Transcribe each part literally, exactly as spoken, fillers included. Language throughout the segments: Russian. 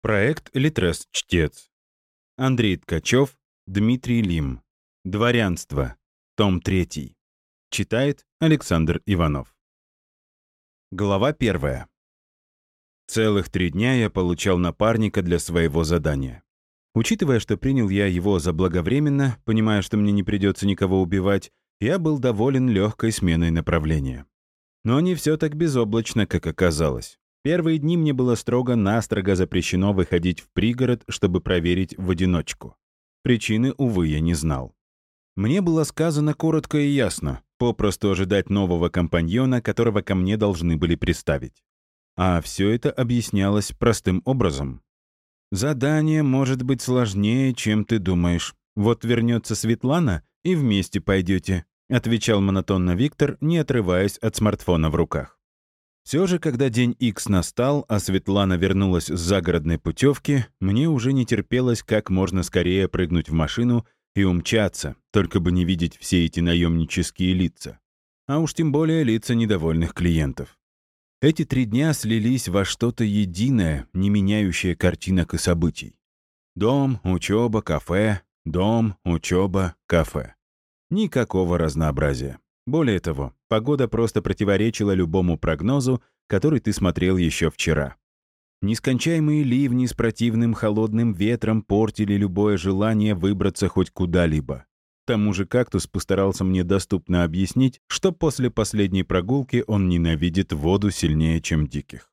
Проект «Литрес-чтец». Андрей Ткачев, Дмитрий Лим. Дворянство. Том третий. Читает Александр Иванов. Глава первая. Целых три дня я получал напарника для своего задания. Учитывая, что принял я его заблаговременно, понимая, что мне не придется никого убивать, я был доволен легкой сменой направления. Но не все так безоблачно, как оказалось. Первые дни мне было строго-настрого запрещено выходить в пригород, чтобы проверить в одиночку. Причины, увы, я не знал. Мне было сказано коротко и ясно, попросту ожидать нового компаньона, которого ко мне должны были представить. А все это объяснялось простым образом. Задание может быть сложнее, чем ты думаешь. Вот вернется Светлана, и вместе пойдете, отвечал монотонно Виктор, не отрываясь от смартфона в руках. Все же, когда день Икс настал, а Светлана вернулась с загородной путевки, мне уже не терпелось как можно скорее прыгнуть в машину и умчаться, только бы не видеть все эти наемнические лица. А уж тем более лица недовольных клиентов. Эти три дня слились во что-то единое, не меняющее картинок и событий. Дом, учеба, кафе, дом, учеба, кафе. Никакого разнообразия. Более того, погода просто противоречила любому прогнозу, который ты смотрел еще вчера. Нескончаемые ливни с противным холодным ветром портили любое желание выбраться хоть куда-либо. К тому же кактус постарался мне доступно объяснить, что после последней прогулки он ненавидит воду сильнее, чем диких.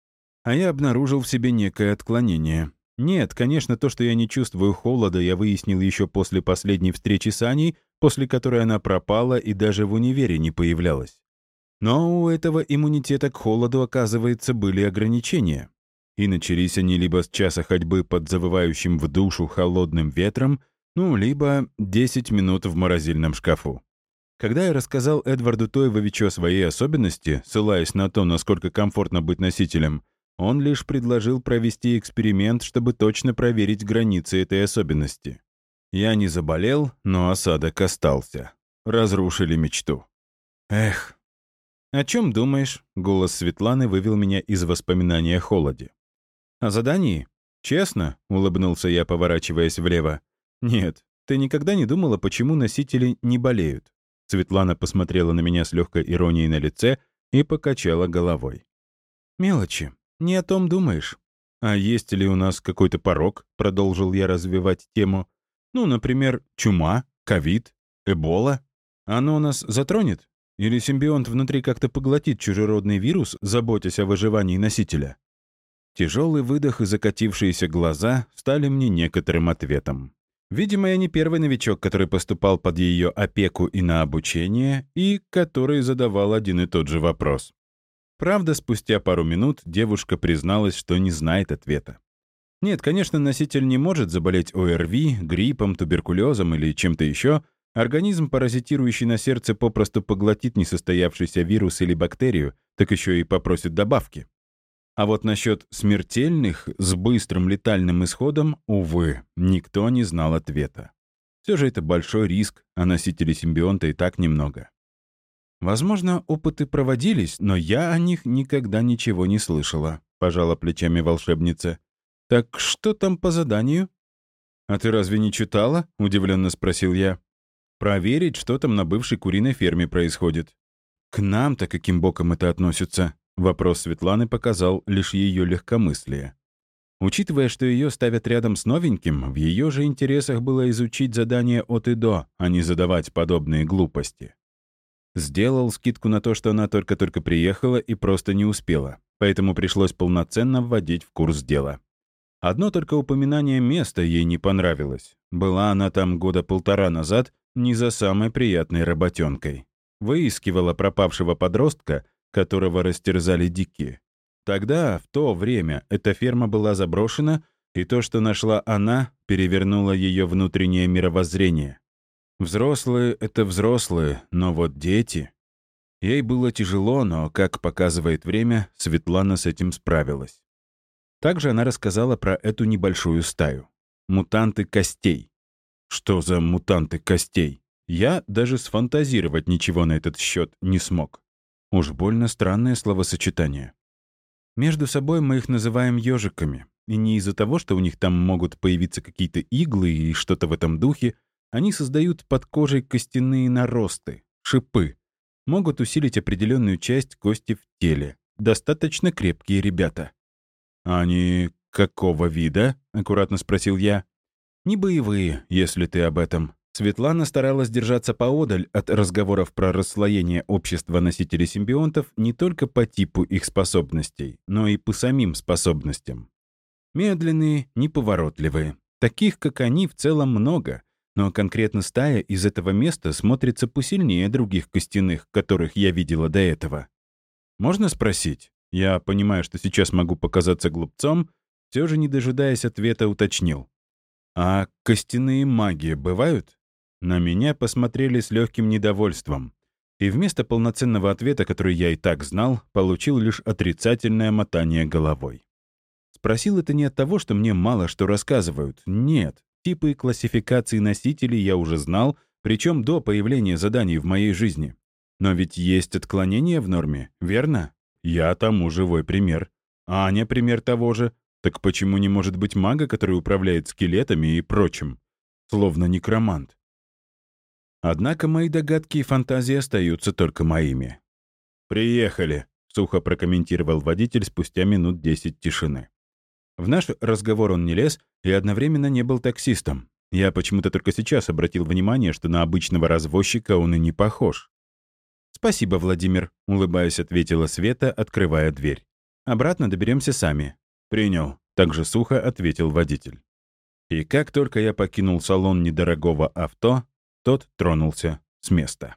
А я обнаружил в себе некое отклонение. Нет, конечно, то, что я не чувствую холода, я выяснил еще после последней встречи с Аней, после которой она пропала и даже в универе не появлялась. Но у этого иммунитета к холоду, оказывается, были ограничения. И начались они либо с часа ходьбы под завывающим в душу холодным ветром, ну, либо десять минут в морозильном шкафу. Когда я рассказал Эдварду Тойвовичу о своей особенности, ссылаясь на то, насколько комфортно быть носителем, он лишь предложил провести эксперимент, чтобы точно проверить границы этой особенности. Я не заболел, но осадок остался. Разрушили мечту. Эх. «О чем думаешь?» — голос Светланы вывел меня из воспоминания о холоде. «О задании? Честно?» — улыбнулся я, поворачиваясь влево. «Нет, ты никогда не думала, почему носители не болеют?» Светлана посмотрела на меня с легкой иронией на лице и покачала головой. «Мелочи. Не о том думаешь. А есть ли у нас какой-то порок?» — продолжил я развивать тему. «Ну, например, чума, ковид, эбола. Оно нас затронет? Или симбионт внутри как-то поглотит чужеродный вирус, заботясь о выживании носителя?» Тяжелый выдох и закатившиеся глаза стали мне некоторым ответом. Видимо, я не первый новичок, который поступал под ее опеку и на обучение, и который задавал один и тот же вопрос. Правда, спустя пару минут девушка призналась, что не знает ответа. Нет, конечно, носитель не может заболеть ОРВИ, гриппом, туберкулезом или чем-то еще. Организм, паразитирующий на сердце, попросту поглотит несостоявшийся вирус или бактерию, так еще и попросит добавки. А вот насчет смертельных с быстрым летальным исходом, увы, никто не знал ответа. Все же это большой риск, а носителей симбионта и так немного. Возможно, опыты проводились, но я о них никогда ничего не слышала, пожала плечами волшебница. Так что там по заданию? А ты разве не читала? Удивленно спросил я. Проверить, что там на бывшей куриной ферме происходит. К нам-то каким боком это относится? Вопрос Светланы показал лишь ее легкомыслие. Учитывая, что ее ставят рядом с новеньким, в ее же интересах было изучить задание от и до, а не задавать подобные глупости. Сделал скидку на то, что она только-только приехала и просто не успела, поэтому пришлось полноценно вводить в курс дела. Одно только упоминание места ей не понравилось. Была она там года полтора назад не за самой приятной работенкой. Выискивала пропавшего подростка, которого растерзали дикие. Тогда, в то время, эта ферма была заброшена, и то, что нашла она, перевернуло ее внутреннее мировоззрение. Взрослые — это взрослые, но вот дети... Ей было тяжело, но, как показывает время, Светлана с этим справилась. Также она рассказала про эту небольшую стаю. Мутанты костей. Что за мутанты костей? Я даже сфантазировать ничего на этот счет не смог. Уж больно странное словосочетание. Между собой мы их называем ежиками. И не из-за того, что у них там могут появиться какие-то иглы и что-то в этом духе, они создают под кожей костяные наросты, шипы. Могут усилить определенную часть кости в теле. Достаточно крепкие ребята. «А они какого вида?» — аккуратно спросил я. «Не боевые, если ты об этом». Светлана старалась держаться поодаль от разговоров про расслоение общества носителей симбионтов не только по типу их способностей, но и по самим способностям. Медленные, неповоротливые. Таких, как они, в целом много, но конкретно стая из этого места смотрится посильнее других костяных, которых я видела до этого. «Можно спросить?» Я понимаю, что сейчас могу показаться глупцом, все же, не дожидаясь ответа, уточнил. «А костяные маги бывают?» На меня посмотрели с легким недовольством. И вместо полноценного ответа, который я и так знал, получил лишь отрицательное мотание головой. Спросил это не от того, что мне мало что рассказывают. Нет, типы и классификации носителей я уже знал, причем до появления заданий в моей жизни. Но ведь есть отклонения в норме, верно? Я тому живой пример. А Аня пример того же. Так почему не может быть мага, который управляет скелетами и прочим? Словно некромант. Однако мои догадки и фантазии остаются только моими. «Приехали», — сухо прокомментировал водитель спустя минут десять тишины. В наш разговор он не лез и одновременно не был таксистом. Я почему-то только сейчас обратил внимание, что на обычного развозчика он и не похож. «Спасибо, Владимир», — улыбаясь, ответила Света, открывая дверь. «Обратно доберемся сами». «Принял», — также сухо ответил водитель. И как только я покинул салон недорогого авто, тот тронулся с места.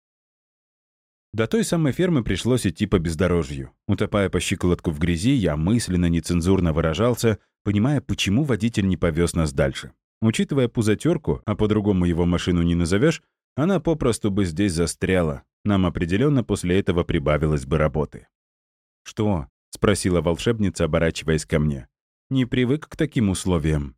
До той самой фермы пришлось идти по бездорожью. Утопая по щиколотку в грязи, я мысленно нецензурно выражался, понимая, почему водитель не повез нас дальше. Учитывая пузатерку, а по-другому его машину не назовешь, она попросту бы здесь застряла. Нам определенно после этого прибавилось бы работы. «Что?» — спросила волшебница, оборачиваясь ко мне. «Не привык к таким условиям».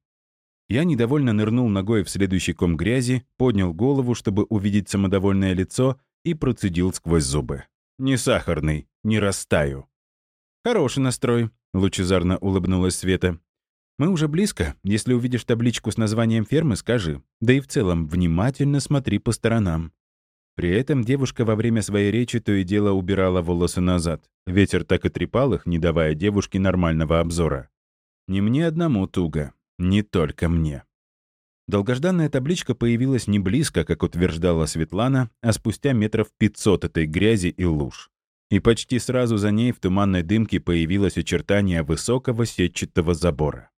Я недовольно нырнул ногой в следующий ком грязи, поднял голову, чтобы увидеть самодовольное лицо, и процедил сквозь зубы. «Не сахарный, не растаю». «Хороший настрой», — лучезарно улыбнулась Света. «Мы уже близко. Если увидишь табличку с названием фермы, скажи. Да и в целом внимательно смотри по сторонам». При этом девушка во время своей речи то и дело убирала волосы назад. Ветер так и трепал их, не давая девушке нормального обзора. Не мне одному туго. Не только мне. Долгожданная табличка появилась не близко, как утверждала Светлана, а спустя метров пятьсот этой грязи и луж. И почти сразу за ней в туманной дымке появилось очертание высокого сетчатого забора.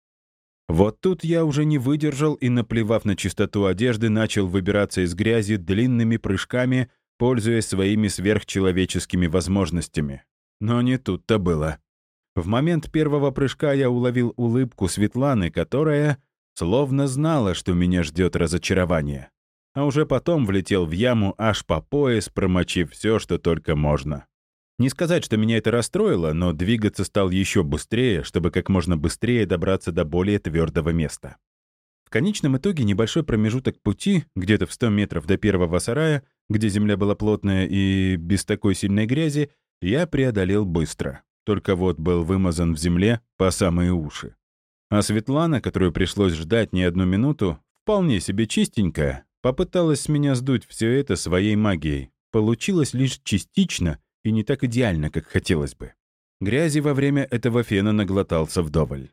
Вот тут я уже не выдержал и, наплевав на чистоту одежды, начал выбираться из грязи длинными прыжками, пользуясь своими сверхчеловеческими возможностями. Но не тут-то было. В момент первого прыжка я уловил улыбку Светланы, которая словно знала, что меня ждет разочарование. А уже потом влетел в яму аж по пояс, промочив все, что только можно. Не сказать, что меня это расстроило, но двигаться стал еще быстрее, чтобы как можно быстрее добраться до более твердого места. В конечном итоге небольшой промежуток пути, где-то в сто метров до первого сарая, где земля была плотная и без такой сильной грязи, я преодолел быстро. Только вот был вымазан в земле по самые уши. А Светлана, которую пришлось ждать не одну минуту, вполне себе чистенькая, попыталась с меня сдуть все это своей магией. Получилось лишь частично и не так идеально, как хотелось бы. Грязи во время этого фена наглотался вдоволь.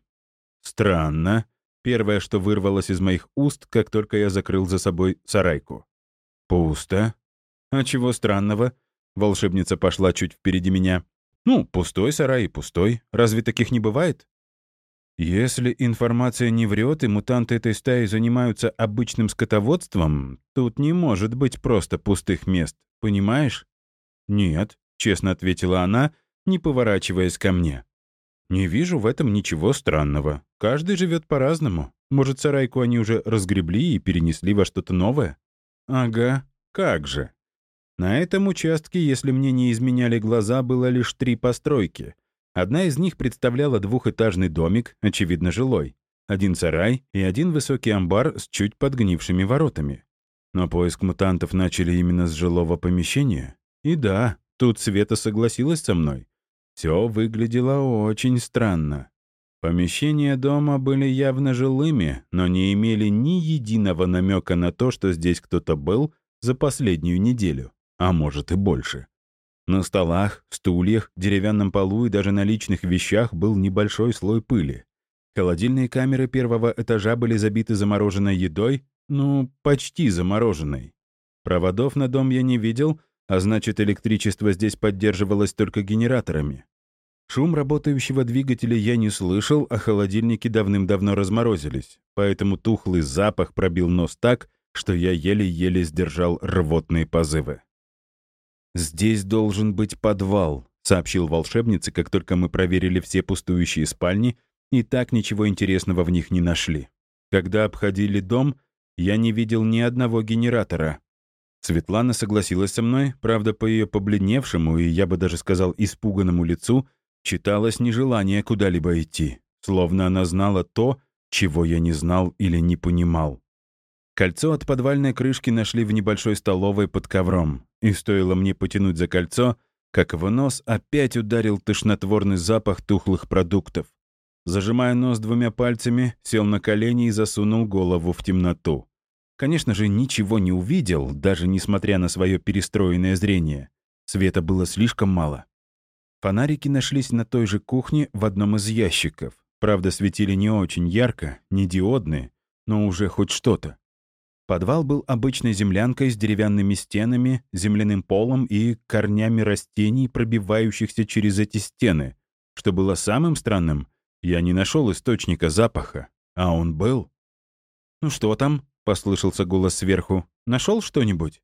Странно. Первое, что вырвалось из моих уст, как только я закрыл за собой сарайку. Пусто. А чего странного? Волшебница пошла чуть впереди меня. Ну, пустой сарай и пустой. Разве таких не бывает? Если информация не врет, и мутанты этой стаи занимаются обычным скотоводством, тут не может быть просто пустых мест, понимаешь? Нет, честно ответила она, не поворачиваясь ко мне. Не вижу в этом ничего странного. Каждый живет по-разному. Может, сарайку они уже разгребли и перенесли во что-то новое? Ага, как же. На этом участке, если мне не изменяли глаза, было лишь три постройки. Одна из них представляла двухэтажный домик, очевидно, жилой. Один сарай и один высокий амбар с чуть подгнившими воротами. Но поиск мутантов начали именно с жилого помещения. И да, тут Света согласилась со мной. Все выглядело очень странно. Помещения дома были явно жилыми, но не имели ни единого намека на то, что здесь кто-то был за последнюю неделю, а может и больше. На столах, стульях, деревянном полу и даже на личных вещах был небольшой слой пыли. Холодильные камеры первого этажа были забиты замороженной едой, ну, почти замороженной. Проводов на дом я не видел, а значит, электричество здесь поддерживалось только генераторами. Шум работающего двигателя я не слышал, а холодильники давным-давно разморозились, поэтому тухлый запах пробил нос так, что я еле-еле сдержал рвотные позывы. «Здесь должен быть подвал», — сообщил волшебнице, как только мы проверили все пустующие спальни, и так ничего интересного в них не нашли. Когда обходили дом, я не видел ни одного генератора. Светлана согласилась со мной, правда, по ее побледневшему и, я бы даже сказал, испуганному лицу читалось нежелание куда-либо идти, словно она знала то, чего я не знал или не понимал. Кольцо от подвальной крышки нашли в небольшой столовой под ковром, и стоило мне потянуть за кольцо, как в нос опять ударил тошнотворный запах тухлых продуктов. Зажимая нос двумя пальцами, сел на колени и засунул голову в темноту. Конечно же, ничего не увидел, даже несмотря на свое перестроенное зрение. Света было слишком мало. Фонарики нашлись на той же кухне в одном из ящиков. Правда, светили не очень ярко, не диодные, но уже хоть что-то. Подвал был обычной землянкой с деревянными стенами, земляным полом и корнями растений, пробивающихся через эти стены. Что было самым странным, я не нашел источника запаха, а он был. «Ну что там?» — послышался голос сверху. «Нашел что-нибудь?»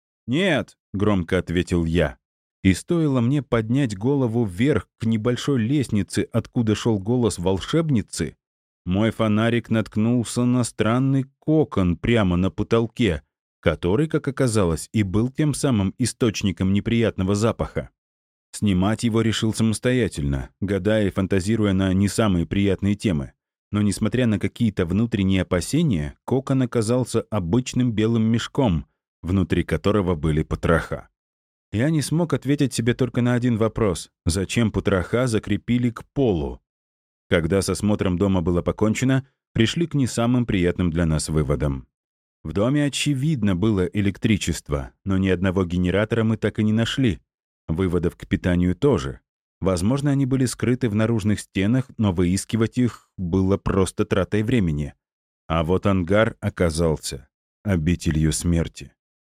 «Нет», — громко ответил я. И стоило мне поднять голову вверх к небольшой лестнице, откуда шел голос волшебницы, мой фонарик наткнулся на странный кокон прямо на потолке, который, как оказалось, и был тем самым источником неприятного запаха. Снимать его решил самостоятельно, гадая и фантазируя на не самые приятные темы. Но, несмотря на какие-то внутренние опасения, кокон оказался обычным белым мешком, внутри которого были потроха. Я не смог ответить себе только на один вопрос: зачем потроха закрепили к полу? Когда с осмотром дома было покончено, пришли к не самым приятным для нас выводам. В доме, очевидно, было электричество, но ни одного генератора мы так и не нашли. Выводов к питанию тоже. Возможно, они были скрыты в наружных стенах, но выискивать их было просто тратой времени. А вот ангар оказался обителью смерти.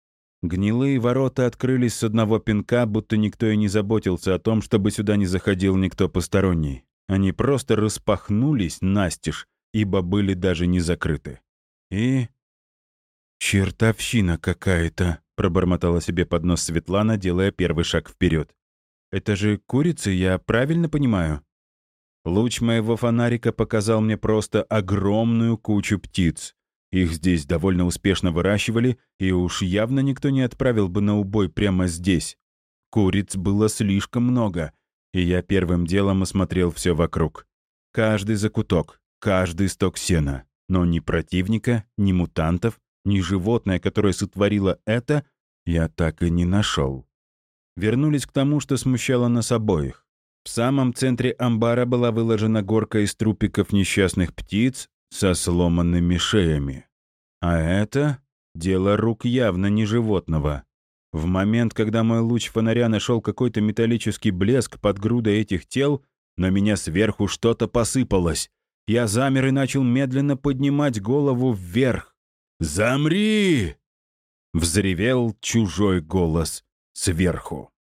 Гнилые ворота открылись с одного пинка, будто никто и не заботился о том, чтобы сюда не заходил никто посторонний. Они просто распахнулись настежь, ибо были даже не закрыты. И... «Чертовщина какая-то», — пробормотала себе под нос Светлана, делая первый шаг вперед. «Это же курицы, я правильно понимаю?» Луч моего фонарика показал мне просто огромную кучу птиц. Их здесь довольно успешно выращивали, и уж явно никто не отправил бы на убой прямо здесь. Куриц было слишком много, и я первым делом осмотрел все вокруг. Каждый закуток, каждый сток сена. Но ни противника, ни мутантов, ни животное, которое сотворило это, я так и не нашел. Вернулись к тому, что смущало нас обоих. В самом центре амбара была выложена горка из трупиков несчастных птиц со сломанными шеями. А это дело рук явно не животного. В момент, когда мой луч фонаря нашел какой-то металлический блеск под грудой этих тел, на меня сверху что-то посыпалось. Я замер и начал медленно поднимать голову вверх. «Замри!» — взревел чужой голос сверху.